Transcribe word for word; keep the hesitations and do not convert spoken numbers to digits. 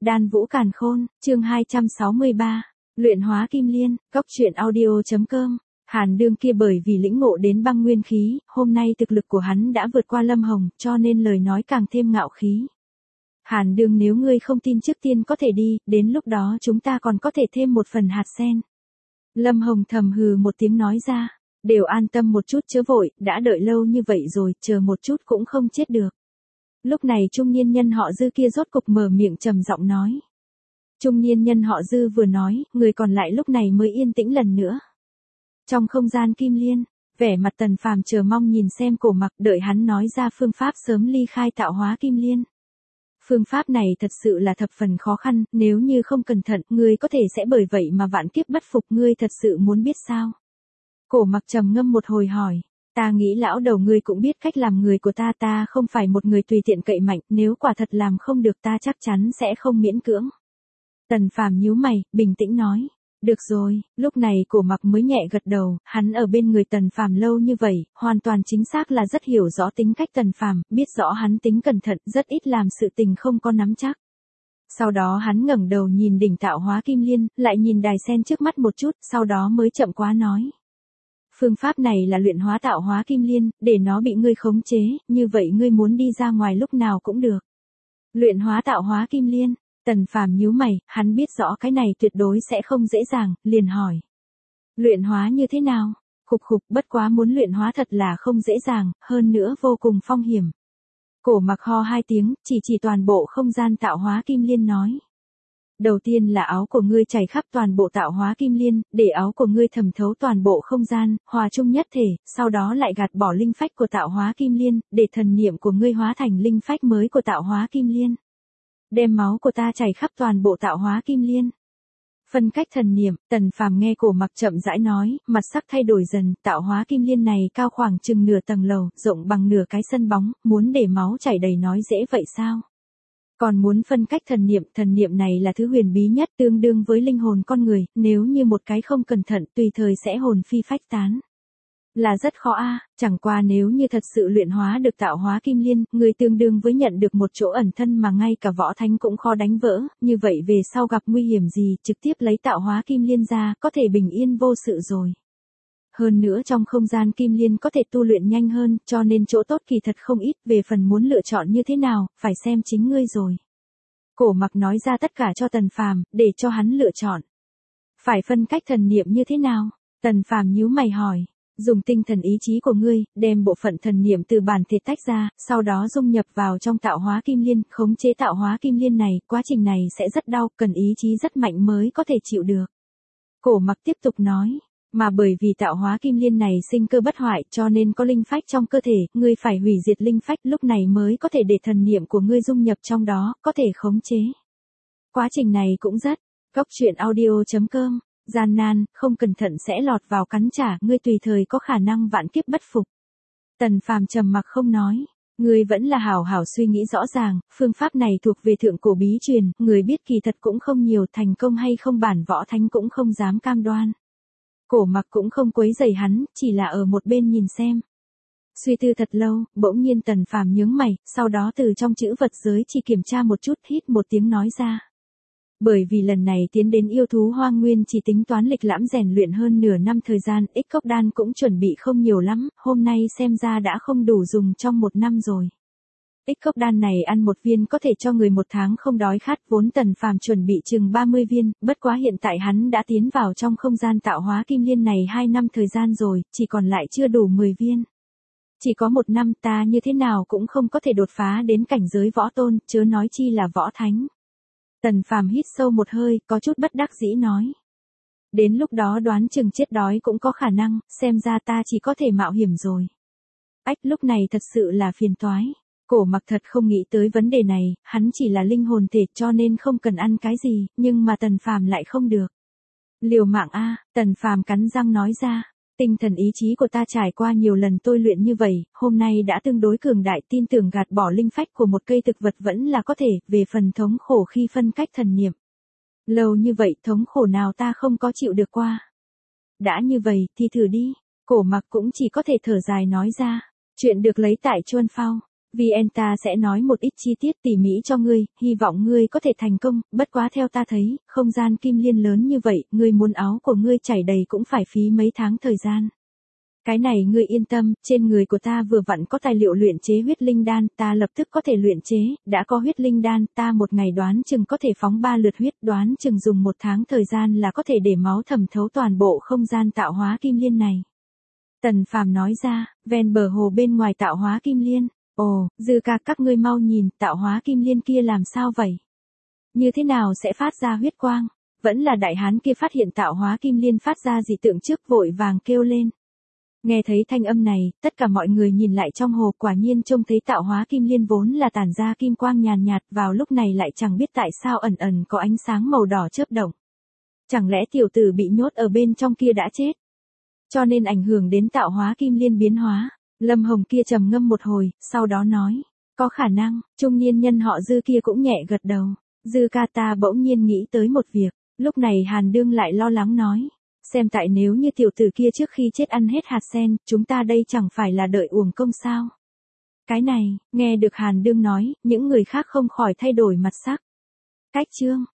Đan Vũ Càn Khôn, chương hai trăm sáu mươi ba. Luyện hóa kim liên, góc truyện audio.com. Hàn Đương kia bởi vì lĩnh ngộ đến băng nguyên khí, hôm nay thực lực của hắn đã vượt qua Lâm Hồng, cho nên lời nói càng thêm ngạo khí. Hàn Đương, nếu ngươi không tin trước tiên có thể đi, đến lúc đó chúng ta còn có thể thêm một phần hạt sen. Lâm Hồng thầm hừ một tiếng nói ra, đều an tâm một chút chớ vội, đã đợi lâu như vậy rồi, chờ một chút cũng không chết được. Lúc này trung niên nhân họ Dư kia rốt cục mở miệng trầm giọng nói. Trung niên nhân họ Dư vừa nói, người còn lại lúc này mới yên tĩnh lần nữa. Trong không gian kim liên, vẻ mặt Tần Phàm chờ mong nhìn xem Cổ Mặc, đợi hắn nói ra phương pháp sớm ly khai tạo hóa kim liên. Phương pháp này thật sự là thập phần khó khăn, nếu như không cẩn thận, ngươi có thể sẽ bởi vậy mà vạn kiếp bất phục, ngươi thật sự muốn biết sao? Cổ Mặc trầm ngâm một hồi hỏi, ta nghĩ lão đầu ngươi cũng biết cách làm người của ta, ta không phải một người tùy tiện cậy mạnh, nếu quả thật làm không được ta chắc chắn sẽ không miễn cưỡng. Tần Phàm nhíu mày, bình tĩnh nói, được rồi. Lúc này Cổ Mặc mới nhẹ gật đầu, hắn ở bên người Tần Phàm lâu như vậy, hoàn toàn chính xác là rất hiểu rõ tính cách Tần Phàm, biết rõ hắn tính cẩn thận, rất ít làm sự tình không có nắm chắc. Sau đó hắn ngẩng đầu nhìn đỉnh tạo hóa kim liên, lại nhìn đài sen trước mắt một chút, sau đó mới chậm quá nói. Phương pháp này là luyện hóa tạo hóa kim liên, để nó bị ngươi khống chế, như vậy ngươi muốn đi ra ngoài lúc nào cũng được. Luyện hóa tạo hóa kim liên. Tần Phàm nhíu mày, hắn biết rõ cái này tuyệt đối sẽ không dễ dàng, liền hỏi. Luyện hóa như thế nào? Khục khục, bất quá muốn luyện hóa thật là không dễ dàng, hơn nữa vô cùng phong hiểm. Cổ Mặc ho hai tiếng, chỉ chỉ toàn bộ không gian tạo hóa kim liên nói. Đầu tiên là áo của ngươi chảy khắp toàn bộ tạo hóa kim liên, để áo của ngươi thẩm thấu toàn bộ không gian, hòa chung nhất thể, sau đó lại gạt bỏ linh phách của tạo hóa kim liên, để thần niệm của ngươi hóa thành linh phách mới của tạo hóa kim liên. Đem máu của ta chảy khắp toàn bộ tạo hóa kim liên. Phân cách thần niệm, Tần Phàm nghe Cổ Mặc chậm rãi nói, mặt sắc thay đổi dần, tạo hóa kim liên này cao khoảng chừng nửa tầng lầu, rộng bằng nửa cái sân bóng, muốn để máu chảy đầy nói dễ vậy sao? Còn muốn phân cách thần niệm, thần niệm này là thứ huyền bí nhất, tương đương với linh hồn con người, nếu như một cái không cẩn thận, tùy thời sẽ hồn phi phách tán. Là rất khó a, à, chẳng qua nếu như thật sự luyện hóa được tạo hóa kim liên, người tương đương với nhận được một chỗ ẩn thân mà ngay cả võ thánh cũng khó đánh vỡ, như vậy về sau gặp nguy hiểm gì, trực tiếp lấy tạo hóa kim liên ra, có thể bình yên vô sự rồi. Hơn nữa trong không gian kim liên có thể tu luyện nhanh hơn, cho nên chỗ tốt kỳ thật không ít, về phần muốn lựa chọn như thế nào, phải xem chính ngươi rồi. Cổ Mặc nói ra tất cả cho Tần Phàm, để cho hắn lựa chọn. Phải phân cách thần niệm như thế nào? Tần Phàm nhíu mày hỏi. Dùng tinh thần ý chí của ngươi, đem bộ phận thần niệm từ bản thể tách ra, sau đó dung nhập vào trong tạo hóa kim liên, khống chế tạo hóa kim liên này, quá trình này sẽ rất đau, cần ý chí rất mạnh mới có thể chịu được. Cổ Mặc tiếp tục nói, mà bởi vì tạo hóa kim liên này sinh cơ bất hoại, cho nên có linh phách trong cơ thể, ngươi phải hủy diệt linh phách, lúc này mới có thể để thần niệm của ngươi dung nhập trong đó, có thể khống chế. Quá trình này cũng rất, góc truyện audio.com. Gian nan, không cẩn thận sẽ lọt vào cắn trả, ngươi tùy thời có khả năng vạn kiếp bất phục. Tần Phàm trầm mặc không nói, ngươi vẫn là hảo hảo suy nghĩ rõ ràng, phương pháp này thuộc về thượng cổ bí truyền, người biết kỳ thật cũng không nhiều, thành công hay không bản võ thánh cũng không dám cam đoan. Cổ Mặc cũng không quấy rầy hắn, chỉ là ở một bên nhìn xem. Suy tư thật lâu, bỗng nhiên Tần Phàm nhướng mày, sau đó từ trong chữ vật giới chỉ kiểm tra một chút, hít một tiếng nói ra. Bởi vì lần này tiến đến yêu thú hoang nguyên chỉ tính toán lịch lãm rèn luyện hơn nửa năm thời gian, ích cốc đan cũng chuẩn bị không nhiều lắm, hôm nay xem ra đã không đủ dùng trong một năm rồi. Ích cốc đan này ăn một viên có thể cho người một tháng không đói khát, vốn Tần Phàm chuẩn bị chừng ba mươi viên, bất quá hiện tại hắn đã tiến vào trong không gian tạo hóa kim liên này hai năm thời gian rồi, chỉ còn lại chưa đủ mười viên. Chỉ có một năm ta như thế nào cũng không có thể đột phá đến cảnh giới võ tôn, chớ nói chi là võ thánh. Tần Phàm hít sâu một hơi, có chút bất đắc dĩ nói. Đến lúc đó đoán chừng chết đói cũng có khả năng, xem ra ta chỉ có thể mạo hiểm rồi. Ách, lúc này thật sự là phiền toái. Cổ Mặc thật không nghĩ tới vấn đề này, hắn chỉ là linh hồn thể cho nên không cần ăn cái gì, nhưng mà Tần Phàm lại không được. Liều mạng a, Tần Phàm cắn răng nói ra. Tinh thần ý chí của ta trải qua nhiều lần tôi luyện như vậy, hôm nay đã tương đối cường đại, tin tưởng gạt bỏ linh phách của một cây thực vật vẫn là có thể, về phần thống khổ khi phân cách thần niệm. Lâu như vậy thống khổ nào ta không có chịu được qua. Đã như vậy thì thử đi, Cổ Mặc cũng chỉ có thể thở dài nói ra. Chuyện được lấy tại Chuan Phao. vê en ta sẽ nói một ít chi tiết tỉ mỉ cho ngươi, hy vọng ngươi có thể thành công, bất quá theo ta thấy, không gian kim liên lớn như vậy, ngươi muốn áo của ngươi chảy đầy cũng phải phí mấy tháng thời gian. Cái này ngươi yên tâm, trên người của ta vừa vặn có tài liệu luyện chế huyết linh đan, ta lập tức có thể luyện chế, đã có huyết linh đan, ta một ngày đoán chừng có thể phóng ba lượt huyết, đoán chừng dùng một tháng thời gian là có thể để máu thẩm thấu toàn bộ không gian tạo hóa kim liên này. Tần Phàm nói ra, ven bờ hồ bên ngoài tạo hóa kim liên, ồ, Dư ca các ngươi mau nhìn, tạo hóa kim liên kia làm sao vậy? Như thế nào sẽ phát ra huyết quang? Vẫn là đại hán kia phát hiện tạo hóa kim liên phát ra dị tượng trước vội vàng kêu lên. Nghe thấy thanh âm này, tất cả mọi người nhìn lại trong hồ, quả nhiên trông thấy tạo hóa kim liên vốn là tản ra kim quang nhàn nhạt, vào lúc này lại chẳng biết tại sao ẩn ẩn có ánh sáng màu đỏ chớp động. Chẳng lẽ tiểu tử bị nhốt ở bên trong kia đã chết? Cho nên ảnh hưởng đến tạo hóa kim liên biến hóa. Lâm Hồng kia trầm ngâm một hồi, sau đó nói, có khả năng, trung niên nhân họ Dư kia cũng nhẹ gật đầu. Dư ca ta bỗng nhiên nghĩ tới một việc, lúc này Hàn Đương lại lo lắng nói. Xem tại nếu như tiểu tử kia trước khi chết ăn hết hạt sen, chúng ta đây chẳng phải là đợi uổng công sao? Cái này, nghe được Hàn Đương nói, những người khác không khỏi thay đổi mặt sắc. Cách chương,